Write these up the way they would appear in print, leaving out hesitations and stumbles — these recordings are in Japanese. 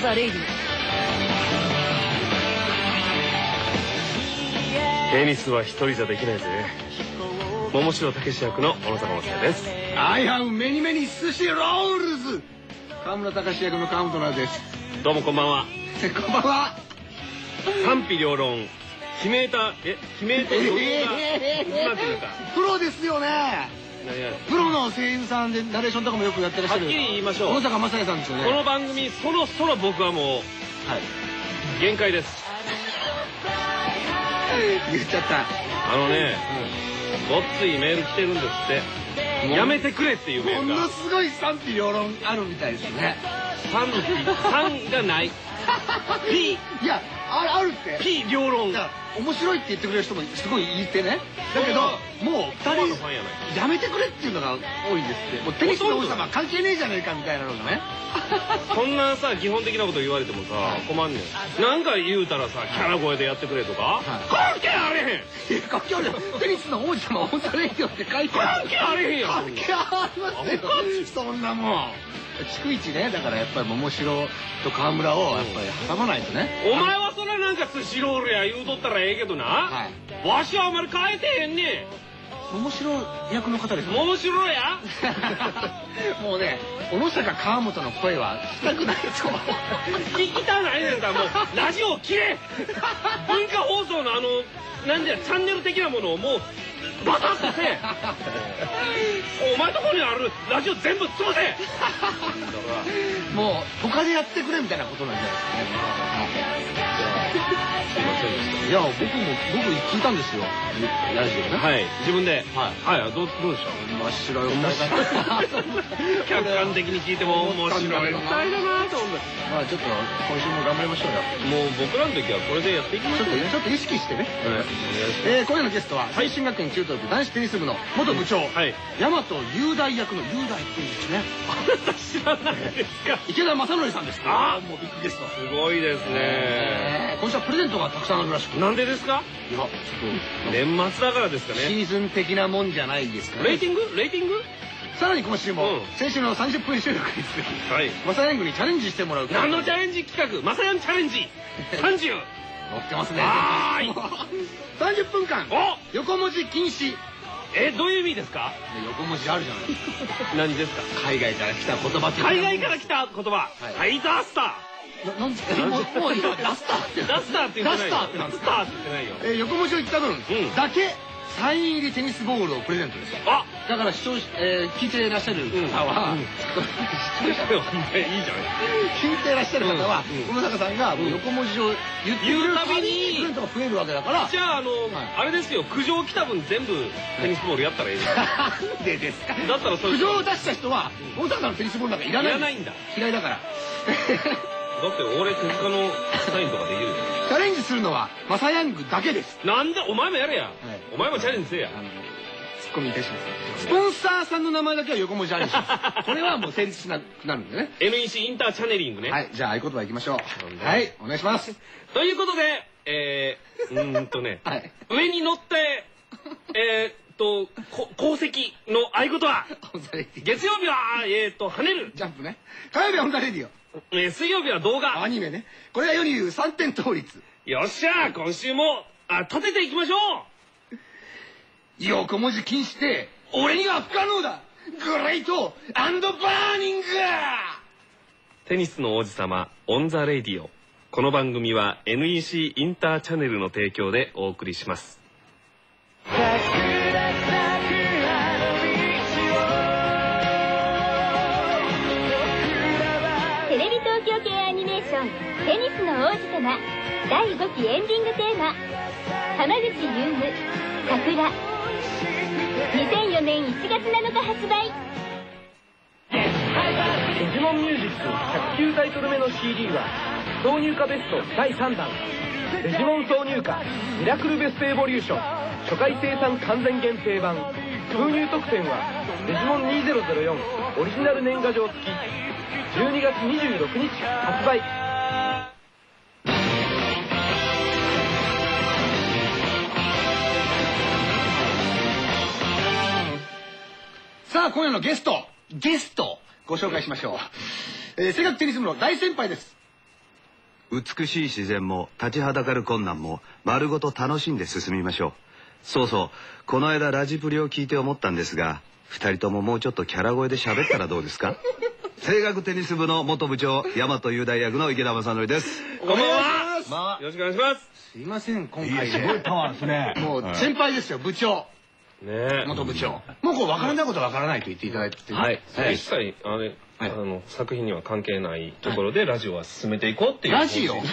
ザレイディ。 テニスは一人じゃできないぜ。桃城武史役の小野坂正也です。 I have many many 寿司ロールズ。川村隆史役の川本直です。 どうもこんばんは。 こんばんは。 賛否両論。決めたどうがプロですよね。プロの声優さんでナレーションとかもよくやってらっしゃる。 はっきり言いましょう。 小野坂正也さんですよね。 この番組そろそろ僕はもう限界です。 言っちゃった。 ごっついメール来てるんですって。やめてくれっていうメールが。 ものすごい賛否両論あるみたいですね。 賛がない。P いやあるって。 P 両論。 面白いって言ってくれる人もすごいいてね。だけどもう2人やめてくれっていうのが多いんですって。もうテニスの王子様関係ねえじゃねえかみたいなのがね。 そんなさ基本的なこと言われてもさ困んねん。なんか言うたらさキャラ声でやってくれとか関係あれへん。 関係ある。テニスの王子様オンザレイディオって書いてある。 関係あれへんやん。 関係ありますよ。そんなもん。逐一ね、だからやっぱり桃城と川村をやっぱり挟まないとね。 お前はそれなんか寿司ロールや言うとったらええけどな。わしはあんまり変えてへんねん。 桃城役の方です。 桃城や。 もうね、小野坂川本の声はしたくないと。 聞きたないねんからもうラジオを切れ。文化放送のなんじゃチャンネル的なものをもうバタッとせ。お前とこにあるラジオ全部潰せ。 もう他でやってくれみたいなことなんじゃないですかね。いや僕聞いたんですよ。ラジオね。 はい。自分で。 はい。どうでした？面白い。 客観的に聞いても面白い。だなと思って。 まあちょっと今週も頑張りましょうよ。 もう僕らの時はこれでやっていきましょう。 ちょっと意識してね。今夜のゲストは最新学園中等部男子テニス部の元部長大和雄大役の雄大っていうんですね。 知らないですか。 池田正則さんです。ああもうビッグゲスト。 すごいですね。 今週はプレゼントがたくさんあるらしく。 なんでですか？いやちょっと年末だからですかね。 シーズン的なもんじゃないですかね。 レーティング？さらに今週も先週の30分収録に続きマサヤングにチャレンジしてもらう。 何のチャレンジ企画？マサヤンチャレンジ30。 乗ってますね。30分間横文字禁止。 どういう意味ですか？ 横文字あるじゃないですか。 何ですか？ 海外から来た言葉。 海外から来た言葉。はい、ザスター。 なんですか？もういいよ。ダスターってダスターって言ってないよ。ダスターって言ってないよ。 横文字を言った分だけサイン入りテニスボールをプレゼントです。だから聞いていらっしゃる方はいいじゃない。 聞いていらっしゃる方は小野坂さんが横文字を言うたびにプレゼントが増えるわけだから。 じゃああれですよ。苦情来た分全部テニスボールやったらいい。 なんでですか？ だったら苦情を出した人は小野坂さんのテニスボールなんかいらないんだ。嫌いだから。 だって俺手塚のサインとかできるよ。 チャレンジするのはマサヤングだけです。 なんだお前もやれや。お前もチャレンジせえや。 ツッコミいたします。スポンサーさんの名前だけは横文字ありにします。これはもう成立しなくなるんでね。 NEC インターチャネリングね。 はい、じゃあ合言葉いきましょう。はい、お願いします。 ということで上に乗って功績の合言葉。月曜日は跳ねる。 ジャンプね。火曜日はオンザレディオ。 水曜日は動画。 アニメね。これが世に言う3点倒立。 よっしゃ今週も立てていきましょう。 横文字禁止って俺には不可能だ。グレート&バーニング。 テニスの王子様オンザレイディオ。この番組は NEC インターチャネルの提供でお送りします。 テレビ東京系アニメーション「テニスの王子様」第5期エンディングテーマ浜口優夢「桜」2004年1月7日発売。 デジモンミュージック109タイトル目の CD は挿入歌ベスト第3弾デジモン挿入歌ミラクルベストエボリューション初回生産完全限定版。封入特典はデジモン2004オリジナル年賀状付き。12月26日発売。 さあ今夜のゲストご紹介しましょう。声楽テニス部の大先輩です。 美しい自然も立ちはだかる困難も丸ごと楽しんで進みましょう。そうそう、この間ラジプリを聞いて思ったんですが、2人とももうちょっとキャラ声で喋ったらどうですか？声楽テニス部の元部長大和雄大役の池田正則です。 こんばんは。よろしくお願いします。 すいません、今回すごいパワーですね。 もう先輩ですよ、部長。 ね、 元部長。もうこう分からないこと分からないと言っていただいてて。 はい。一切作品には関係ないところでラジオは進めていこうっていう。 ラジオ。 はい、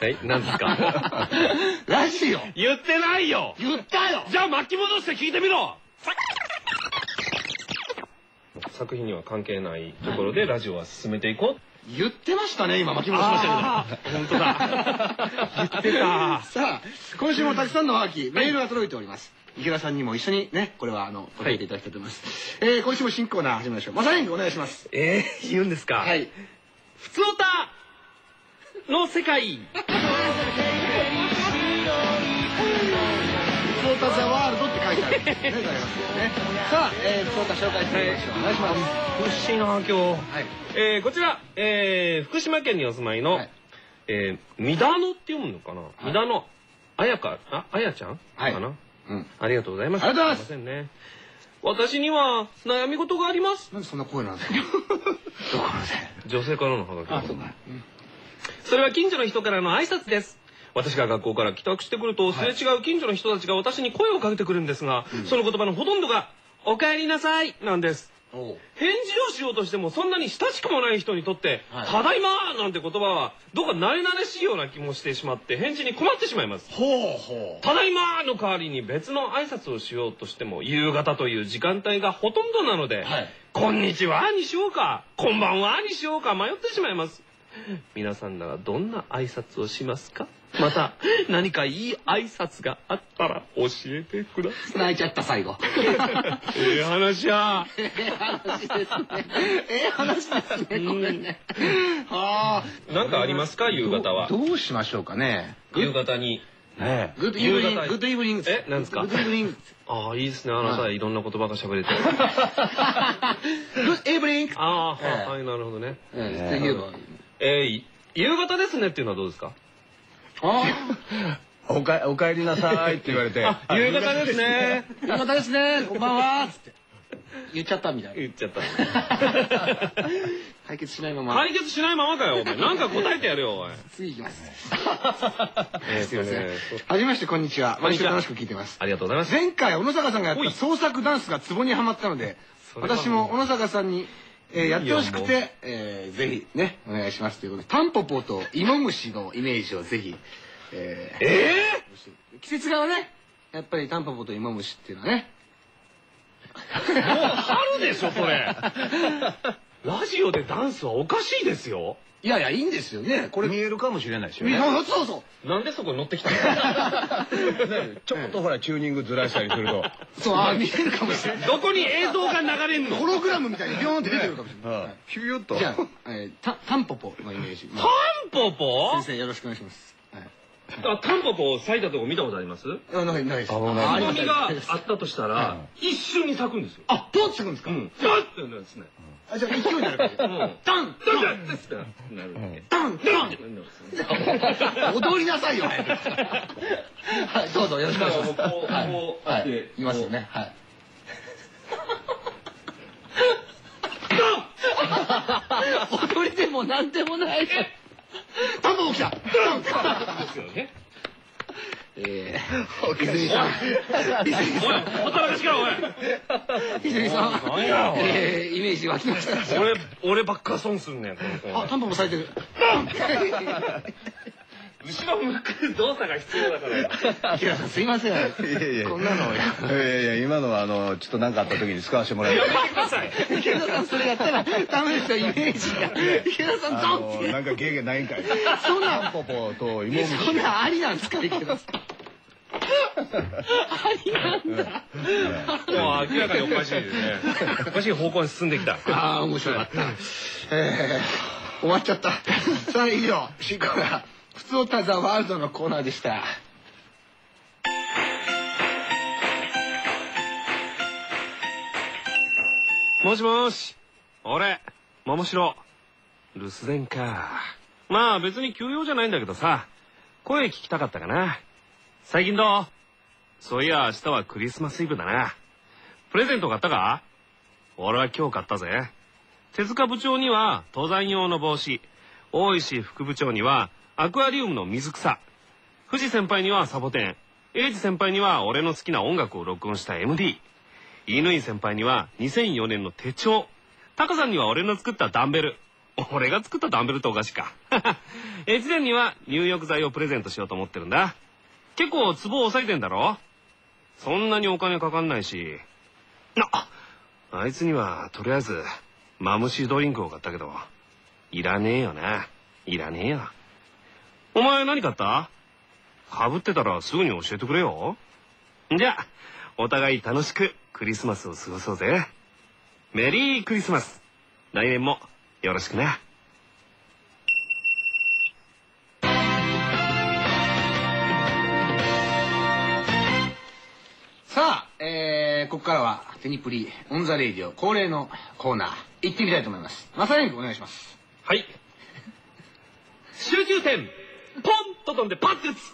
何ですか？ ラジオ。 言ってないよ。 言ったよ。 じゃあ巻き戻して聞いてみろ。作品には関係ないところでラジオは進めていこう。 言ってましたね、今巻き戻しましたけど。 本当だ。言ってた。 さあ、今週もたくさんのおはがき、メールが届いております。池田さんにも一緒にね、これは答えていただきたいと思います。今週も新コーナー始めましょう。まさにお願いします。 言うんですか。 はい。 ふつおたの世界。 ふつおたザワールドって書いてあるんですね。さあ、ふつおた紹介してみましょう。お願いします。 苦しいな今日。はい。こちら、福島県にお住まいの、みだのって読むのかな。みだのあやちゃんかな。ありがとうございます。 ありがとうございます。 すいませんね。私には悩み事があります。 なんでそんな声なんですか。どこまで。 女性からのハガキ。それは近所の人からの挨拶です。私が学校から帰宅してくると、すれ違う近所の人たちが私に声をかけてくるんですが、その言葉のほとんどが「おかえりなさい」なんです。返事をしようとしてもそんなに親しくもない人にとって「ただいま」なんて言葉はどうか慣れ慣れしいような気もしてしまって返事に困ってしまいます。ただいまの代わりに別の挨拶をしようとしても夕方という時間帯がほとんどなので「こんにちは」にしようか「こんばんは」にしようか迷ってしまいます。皆さんならどんな挨拶をしますか？また何かいい挨拶があったら教えてください。 泣いちゃった最後。 ええ話や。 ええ話ですね。ええ話ですね。ごめんね。はあ。 なんかありますか夕方は。 どうしましょうかね。 夕方に。 グッドイブニング。グッドイブニング。 なんですか。 グッドイブニング。 ああいいですね。あなたいろんな言葉が喋れて。 グッドイブニング。 ああはいなるほどね。夕方ですねっていうのはどうですか。 おかえりなさいって言われて、 夕方ですね。 夕方ですね。こんばんはっつって言っちゃったみたいな。 言っちゃった。 解決しないまま。 解決しないままかよお前。なんか答えてやるよおい。 次いきます。 すいません。 はじめましてこんにちは。毎週楽しく聞いてます。 ありがとうございます。 前回小野坂さんがやった創作ダンスがツボにはまったので、私も小野坂さんにやってほしくて、ぜひねお願いしますということで、タンポポと芋虫のイメージをぜひ。季節柄ね、やっぱりタンポポと芋虫っていうのはね。 もう春でしょそれ。ラジオでダンスはおかしいですよ。 いやいやいいんですよね。これ見えるかもしれないですよね。 そうそう。 なんでそこに乗ってきたの。 ちょっとほらチューニングずらしたりすると。 そう見えるかもしれない。 どこに映像が流れんの。 ホログラムみたいにビョーンって出てるかもしれない。 ヒューッと。 じゃあタンポポのイメージ。 タンポポ。 先生よろしくお願いします。 タンポポを咲いたとこ見たことあります？ ないです。 つぼみがあったとしたら一瞬に咲くんですよ。 あ、どう咲くんですか？ ダンってなるんですね。 じゃあ勢いになる。ダンダンってなる。 ダンダン。踊りなさいよ。はい、どうぞよろしくお願いします。 こうっていますよね。はい。踊りでもなんでもない。タンポポ来た。 ですよね。 泉さん。 ほったらかしからおい。 泉さん。イメージ湧きました。 俺ばっか損すんねん。 あ、タンポポ咲いてる。 後ろ向く動作が必要だから。 池田さんすいません。こんなの。 いや今のはちょっと何かあった時に使わせてもらいます。 やめてください。 池田さんそれやったらダメですよイメージが。池田さんドンって。 なんか芸がないんかい。 そんなタンポポと芋虫。 そんなありなんですか池田さん。ありなんだ。 もう明らかにおかしいですね。おかしい方向に進んできた。 ああ面白かった。終わっちゃった。さあ以上進行がふつおたザワールドのコーナーでした。 もしもし。俺桃城留守電か。 まあ別に休養じゃないんだけどさ、声聞きたかったかな。最近どう？そういや明日はクリスマスイブだな。プレゼント買ったか？俺は今日買ったぜ。手塚部長には登山用の帽子、大石副部長にはアクアリウムの水草、藤先輩にはサボテン、英二先輩には俺の好きな音楽を録音した MD、乾先輩には2004年の手帳、タカさんには俺の作ったダンベル。俺が作ったダンベルっておかしいか。越前には入浴剤をプレゼントしようと思ってるんだ。結構ツボを抑えてんだろ？そんなにお金かかんないし。あいつにはとりあえずマムシドリンクを買ったけど、いらねえよな。いらねえよ。お前何買った？かぶってたらすぐに教えてくれよ。じゃあお互い楽しくクリスマスを過ごそうぜ。メリークリスマス。来年もよろしくな。 さあ、ここからはテニプリオンザレイディオ恒例のコーナー行ってみたいと思います。マサヤンお願いします。 はい。集中点ポンと飛んでパッて打つ。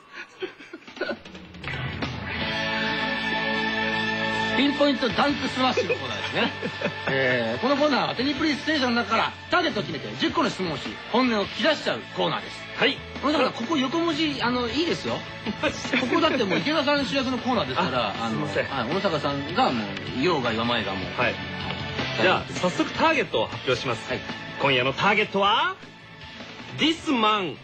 ピンポイントダンクスマッシュのコーナーですね。このコーナーはテニプリステーションの中からターゲットを決めて10個の質問をし本音を聞き出しちゃうコーナーです。 はい。 だからここ横文字いいですよ。ここだってもう池田さん主役のコーナーですからすいません。 小野坂さんがもう言おうが言わまいがもう。 はい。じゃあ早速ターゲットを発表します。はい。今夜のターゲットはThis man。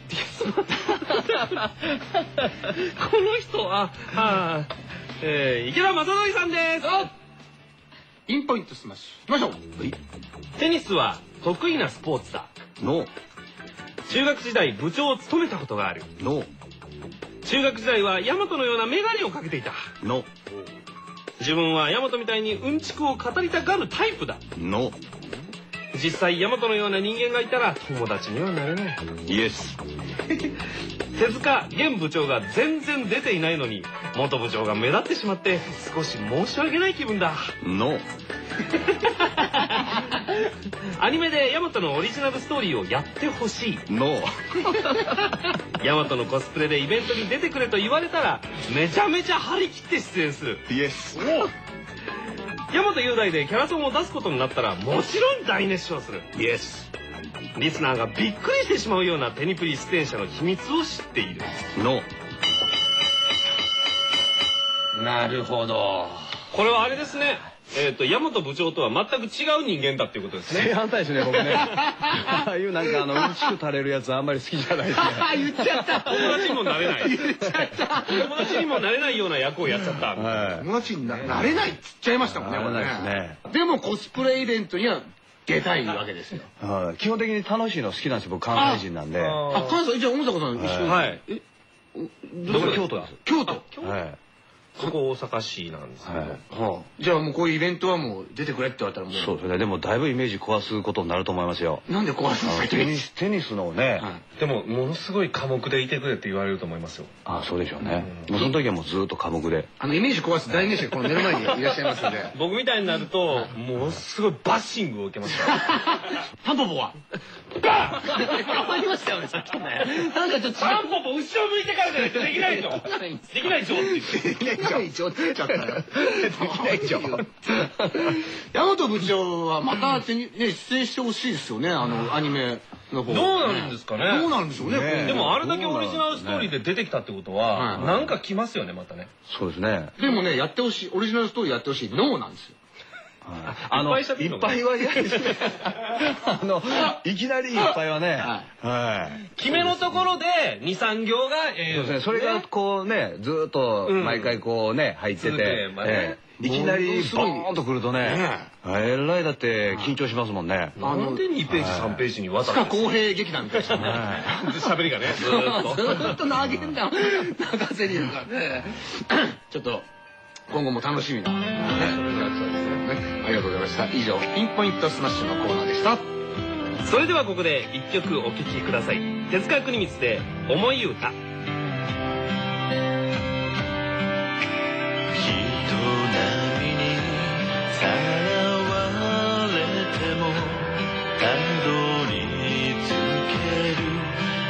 この人は池田正則さんです。 ピンポイントスマッシュいきましょう。 テニスは得意なスポーツだ。 ノー。 中学時代部長を務めたことがある。 ノー。 中学時代はヤマトのようなメガネをかけていた。 ノー。 自分はヤマトみたいにうんちくを語りたがるタイプだ。 ノー。 実際ヤマトのような人間がいたら友達にはなれない。 イエス。 手塚現部長が全然出ていないのに元部長が目立ってしまって少し申し訳ない気分だ。 ノー。 アニメでヤマトのオリジナルストーリーをやってほしい。 ノー。 ヤマトのコスプレでイベントに出てくれと言われたらめちゃめちゃ張り切って出演する。 イエス。 ヤマト雄大でキャラソンを出すことになったらもちろん大熱唱する。 イエス。 リスナーがびっくりしてしまうようなテニプリ出演者の秘密を知っている。 ノー。 なるほど。 これはあれですね。ヤマト部長とは全く違う人間だっていうことですね。 正反対ですね、僕ね。ああいうなんかうんちく垂れるやつあんまり好きじゃないですね。 言っちゃった。 友達にもなれない。友達にもなれないような役をやっちゃった。 友達になれないっつっちゃいましたもんね。 なれないですね。 でもコスプレイベントには出たいわけですよ。 基本的に楽しいの好きなんですよ、僕関西人なんで。 関西じゃあ小野坂さん一緒に。 はい。 どこ？京都です。 京都。 はい。 ここ大阪市なんですけど。 じゃあもうこういうイベントはもう出てくれって言われたらもう。 そうですね。でもだいぶイメージ壊すことになると思いますよ。 なんで壊すんですか？ テニスのね。 でもものすごい寡黙でいてくれって言われると思いますよ。 ああ、そうでしょうね。もうその時はもうずっと寡黙で。 イメージ壊す代名詞がこの目の前にいらっしゃいますので。 僕みたいになるとものすごいバッシングを受けますよ。 タンポポは。バーン。ありましたよねさっきね。なんかちょっとタンポポ後ろ向いてからじゃないとできないでしょ。できないでしょって言って。 できないでしょって言っちゃったよ。できないでしょ。大和部長はまた出演してほしいですよね。アニメの方。 どうなるんですかね。 どうなるんでしょうね。 でもあれだけオリジナルストーリーで出てきたってことはなんか来ますよねまたね。 そうですね。 でもねやってほしいオリジナルストーリーやってほしいノーなんですよ。 いっぱいは嫌ですね。いきなりいっぱいはね。はい。 決めのところで2、3行がそうですね。それがこうねずっと毎回こうね入ってて、いきなりボーンとくるとね、えらいだって緊張しますもんね。 なんで2ページ3ページにわたって公平劇団みたいな喋りがねずっと投げんだ泣かせるからね。ちょっと今後も楽しみな。ありがとうございました。以上ピンポイントスマッシュのコーナーでした。 それではここで1曲お聴きください。手塚国光で「思い歌」。 さらわれてもたどり着ける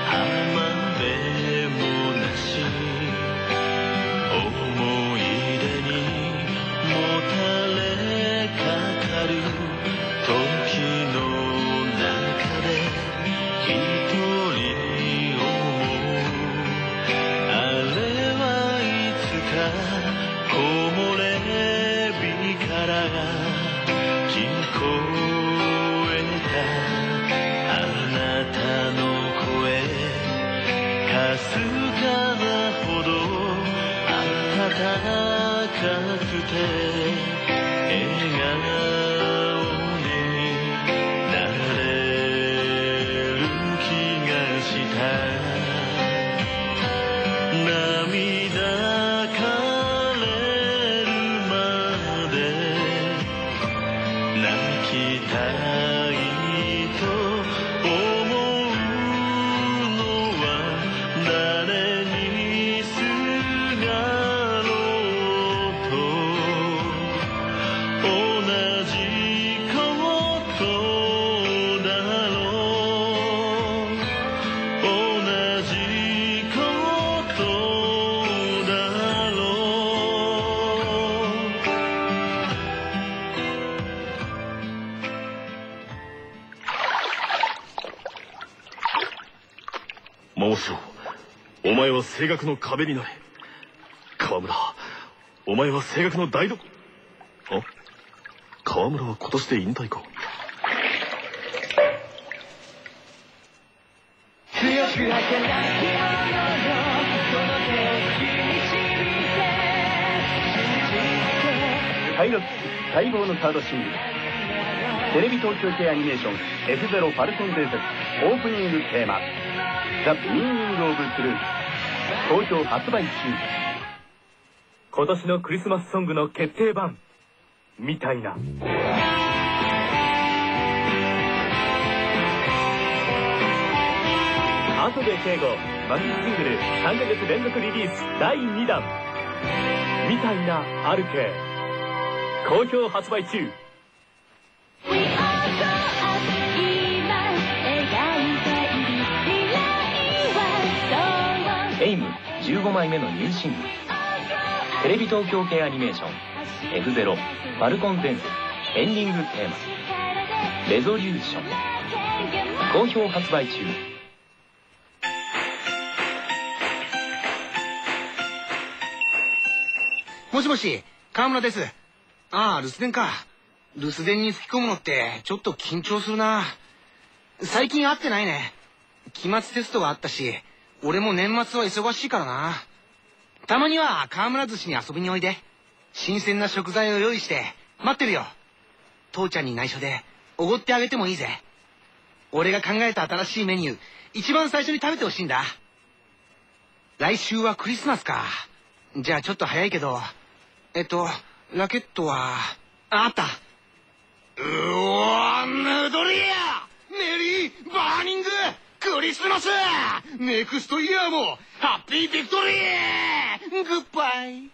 笑顔になれる気がした涙枯れるまで泣きたいと思うのは誰にすがろうと同じことだろう同じことだろう桃城、お前は声楽の壁になれ。川村、お前は声楽の台所。あ、川村は今年で引退か。 パイロット待望のサードシングルテレビ東京系アニメーション F0 ファルコン伝説オープニングテーマザ・ミーニング・オブ・ブルー好評発売中。今年のクリスマスソングの決定版みたいな。後で敬語マキシシングル3ヶ月連続リリース第2弾みたいなあるけ好評発売中。エイム15枚目のニューシングルテレビ東京系アニメーション F0 ファルコン伝説エンディングテーマレゾリューション好評発売中。 もしもし、川村です。ああ、留守電か。留守電に吹き込むのってちょっと緊張するな。最近会ってないね。期末テストがあったし、俺も年末は忙しいからな。たまには川村寿司に遊びにおいで。新鮮な食材を用意して待ってるよ。父ちゃんに内緒でおごってあげてもいいぜ。俺が考えた新しいメニュー、一番最初に食べてほしいんだ。来週はクリスマスか。じゃあちょっと早いけど、ラケットは、あった。うおー、ヌードリアメリーバーニングクリスマスネクストイヤーもハッピービクトリーグッバイ。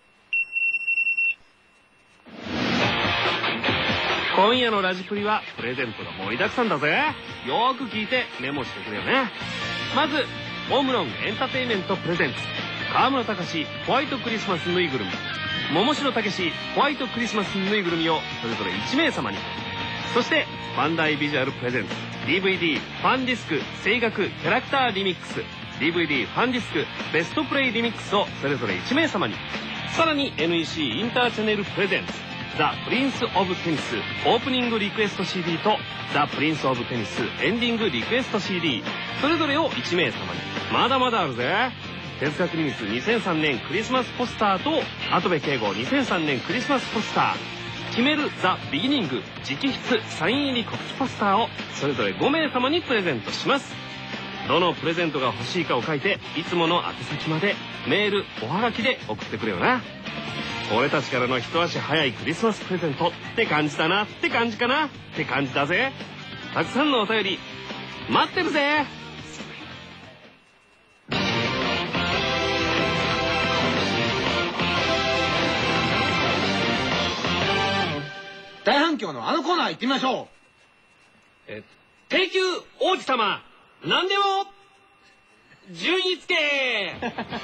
今夜のラジプリはプレゼントが盛りだくさんだぜ。よーく聞いてメモしてくれよね。まずオムロンエンターテインメントプレゼンツ川村隆ホワイトクリスマスぬいぐるみ、桃城武史ホワイトクリスマスぬいぐるみをそれぞれ1名様に。そしてバンダイビジュアルプレゼンツ DVD ファンディスク声楽キャラクターリミックス DVD ファンディスクベストプレイリミックスをそれぞれ1名様に。さらに NEC インターチャネルプレゼンツザ・プリンス・オブ・テニスオープニングリクエスト CD とザ・プリンス・オブ・テニスエンディングリクエスト CD それぞれを1名様に。まだまだあるぜ。手塚国光2003年クリスマスポスターと跡部圭吾2003年クリスマスポスター決めるザ・ビギニング直筆サイン入り告知ポスターをそれぞれ5名様にプレゼントします。どのプレゼントが欲しいかを書いていつもの宛先までメールおはがきで送ってくれよな。俺たちからの一足早いクリスマスプレゼントって感じだなって感じかなって感じだぜ。たくさんのお便り待ってるぜ。 大反響のあのコーナー行ってみましょう。 低級王子様何でも順位付け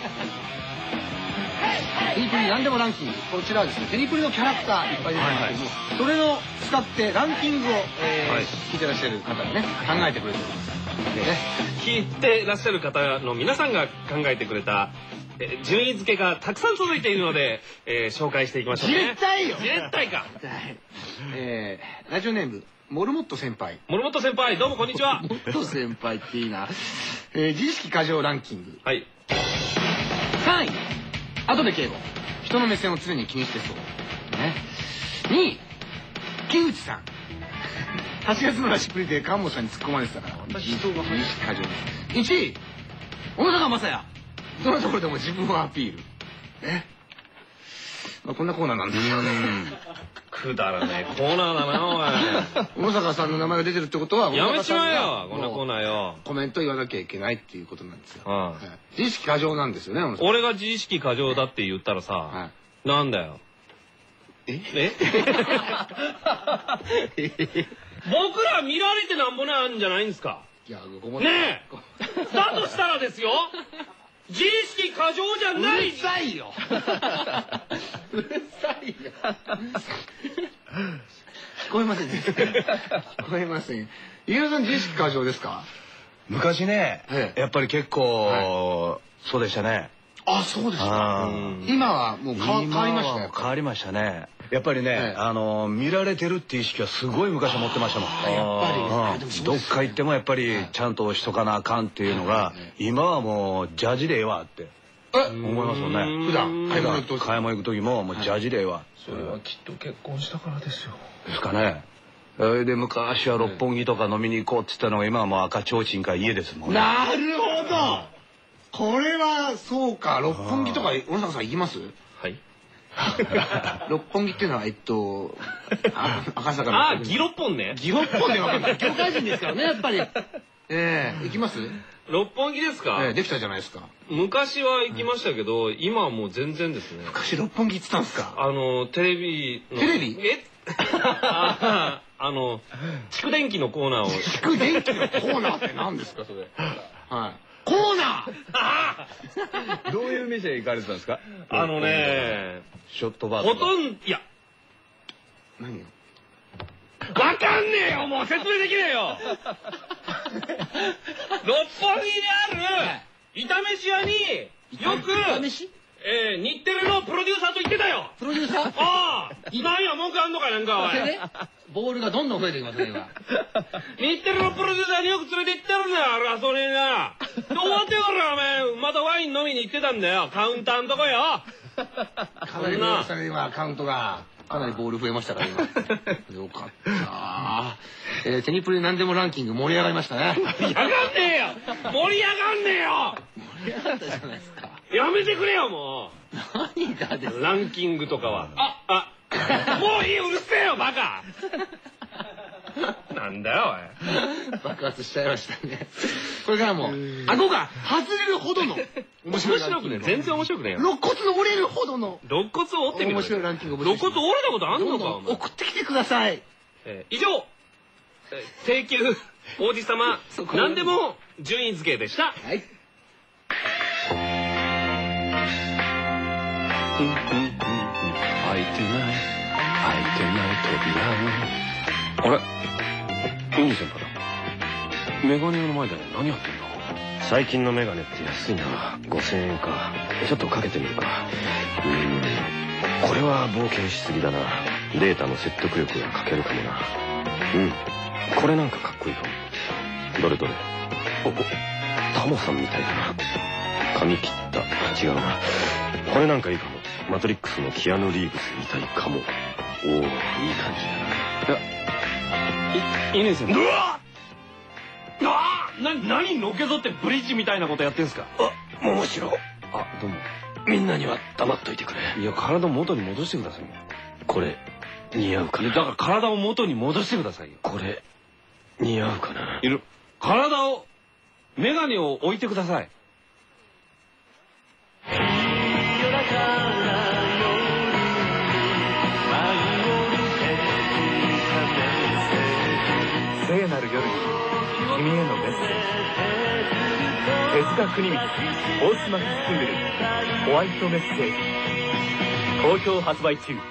テニプリなんでもランキング。こちらはですね、テニプリのキャラクターいっぱい出てますけども、それを使ってランキングを、聞いてらっしゃる方がね、考えてくれてるんですでね。 聞いてらっしゃる方の皆さんが考えてくれた順位付けがたくさん届いているので、紹介していきましょうね。 じれったいよ。 じれったいか。 ラジオネームモルモット先輩。 モルモット先輩どうもこんにちは。 モルモット先輩っていいな。自意識過剰ランキング。 はい。 3位後で敬語。 人の目線を常に気にしてそう。ね。2位、木内さん。8月のラジプリで菅本さんに突っ込まれてたから、私人が激しく過剰です。1位、小野坂正也。どんなところでも自分をアピール。ね。まあこんなコーナーなんですよ。 くだらねえコーナーだな、おい。 小野坂さんの名前が出てるってことは、 やめちまえよ、こんなコーナーよ。 コメント言わなきゃいけないっていうことなんですよ。 うん。 自意識過剰なんですよね、小野坂さん。 俺が自意識過剰だって言ったらさ、なんだよ。え僕ら見られてなんぼなんじゃないんですか。 いや、ごめんねえ。だとしたらですよ。自意識過剰じゃない。 うるさいよ。うるさいよ。聞こえませんね。聞こえません。池田さん自意識過剰ですか？ 昔ね、やっぱり結構、そうでしたね。 あ、そうですか。今はもう変わりましたよ。 変わりましたね。やっぱりね、見られてるっていう意識はすごい昔持ってましたもん。 やっぱりどっか行ってもやっぱりちゃんとしとかなあかんっていうのが、今はもうジャージでええわって思いますもんね。 普段買い物行く時ももうジャージでええわ。 それはきっと結婚したからですよ。 ですかね。で昔は六本木とか飲みに行こうって言ったのが今はもう赤ちょうちんか家ですもんね。 なるほど。これはそうか。六本木とか小野坂さん行きます？ はい。 六本木っていうのは赤坂の。 あ、ギロッポンね。 ギロッポンでわかんない。業界人ですからね、やっぱり。行きます？ 六本木ですか？ できたじゃないですか。 昔は行きましたけど、今はもう全然ですね。 昔六本木行ってたんですか？ テレビの。 テレビ？ 蓄電器のコーナーを。 蓄電器のコーナーって何ですか、それ。はい。コーナーどういう店行かれてたんですか？ショットバーほとんど、いや。 何よ。 わかんねえよ、もう説明できねえよ。六本木にある炒飯屋によく日テレのプロデューサーと言ってたよ。 プロデューサー？ ああ、なんや文句あんのかなんかおい。 ボールがどんどん増えてきますね、今。 日テレのプロデューサーによく連れて行ってるんだよ、あれはそれが。終わってからお前またワイン飲みに行ってたんだよ、カウンターんとこよ。 かなり増えましたね、今アカウントが。かなりボール増えましたから今。よかった。テニプリ何でもランキング盛り上がりましたね。 盛り上がんねえよ。盛り上がんねえよ。 盛り上がったじゃないですか。 やめてくれよもう。 何がですか。 ランキングとかは。もういい、うるせえよバカ。なんだよおい。 爆発しちゃいましたね。これからも顎が外れるほどの面白くね、全然面白くねえよ。 肋骨の折れるほどの肋骨を折ってみる。 面白いランキング。 肋骨折れたことあんのかお前。 送ってきてください。 以上請求王子様何でも順位付けでした。はい。 開いてない扉。あれ、いい先輩だ。メガネ屋の前で何やってんだ。 最近のメガネって安いな。5000円か。ちょっとかけてみるか。これは冒険しすぎだな。データの説得力が欠けるかもな。これなんかかっこいいかも。どれどれ。タモさんみたいだな。髪切った。違うな。これなんかいいかも。マトリックスのキアヌ・リーブスみたいかも。おお、いい感じだな。 乾先輩。 うわ何のけぞってブリッジみたいなことやってんすか。 面白い。 どうも。 みんなには黙っといてくれ。 いや、体を元に戻してくださいよ。 これ似合うかな。 だから体を元に戻してくださいよ。 これ似合うかな。 体をメガネを置いてください。 聖なる夜に君へのメッセージ。手塚国光大スマックシングル「ホワイトメッセージ」好評発売中。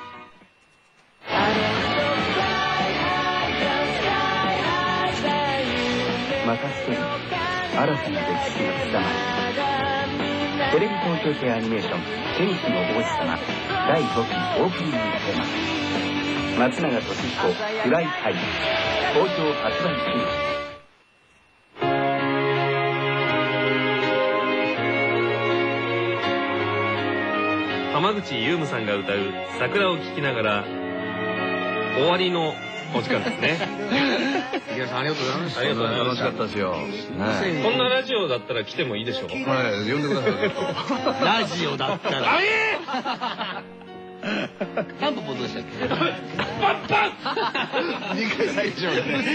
また一人新たな歴史が刻まれる。テレビ東京系アニメーション「テニスの王子様」第5期オープニングテーマ、松永俊彦フライハイ好評発売中。 浜口優夢さんが歌う桜を聴きながら終わりのお時間ですね。 杉浦さんありがとうございました。 ありがとうございま楽しかったですよ。 こんなラジオだったら来てもいいでしょう。 はい、呼んでください。 ラジオだったら。タンポポどうしたっけ？ パンパン 2回最初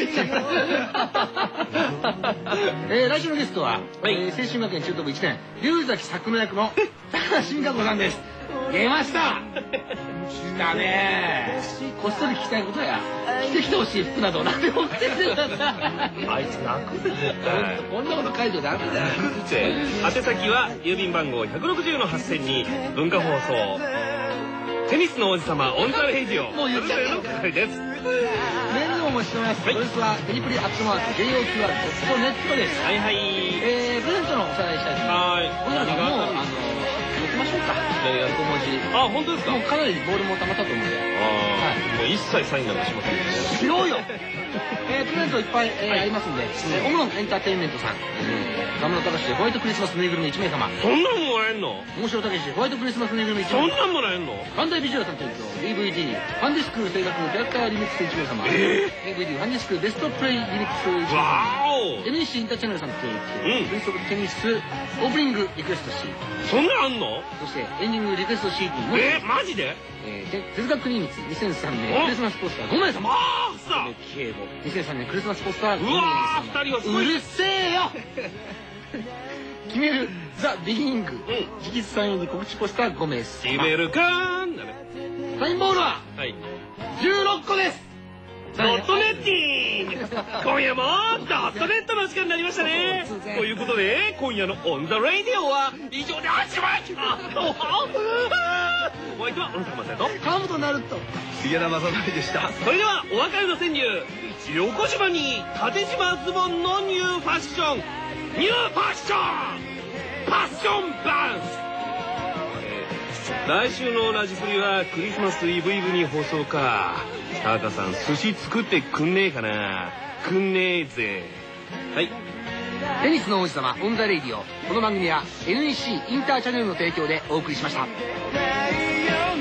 ね。 来週のゲストは、青春学園中等部1年龍崎作之役の高橋美香子さんです。出ました。来たね。こっそり聞きたいことや着てきてほしい服など何でも送ってきてください。あいつ泣くね。こんなこと書いてダメだよ。 宛先は郵便番号160-8000に文化放送テニスの王子様オンザレイディオ。もう言っちゃったの係です。 メールの方もしてます。アドレスはテニプリ@JOQR.net です。 はいはい。 プレゼントのおさらいしたいと思います。これらもう行きましょうか。横文字。 あ、本当ですか。 もうかなりボールも溜まったと思うんで。 もう一切サインなんかしませんね。 しろよ。プレゼントいっぱいありますんで、オムロンエンターテインメントさん、田村隆ホワイトクリスマスぬいぐるみ1名様、 そんなんもらえんの？ 面白たけしホワイトクリスマスぬいぐるみ1 そん名様、 なんもらえんの？ バンダイビジュアルさん提供 DVD ファンディスク声楽キャラクターリミックス1名様、DVD ファンディスクベストプレイリミックス1名様、 わーお NEC インターチャネルさん提供、プリンスオブテニスオープニングリクエスト CD、 そんなんあんの？ そしてエンディングリクエスト CD も、 マジで？ 哲学クリニッツ2003年クリスマスポスター5名様、 さあ警護2003年クリスマスポスター5名うわー様、 2人はすごい。 うるせえよ決めるザ・ビギニング直筆サイン入り告知ポスター5名様、 決めるかーんだね。 サインボールははい。 16個です。 ドットネッティング今夜もドットネットの時間になりましたね。ということで今夜のオンザレイディオは以上でおしまい。お相手は小野坂正人、 川本なると重田正成でした。 それではお別れの川柳、横島に縦島ズボンのニューファッション、ニューファッションパッションバンス。来週のラジプリはクリスマスイブイブに放送か。タカさん寿司作ってくんねえかな。くんねえぜ。はい。 テニスの王子様オンザレイディオ、この番組は NEC インターチャネルの提供でお送りしました。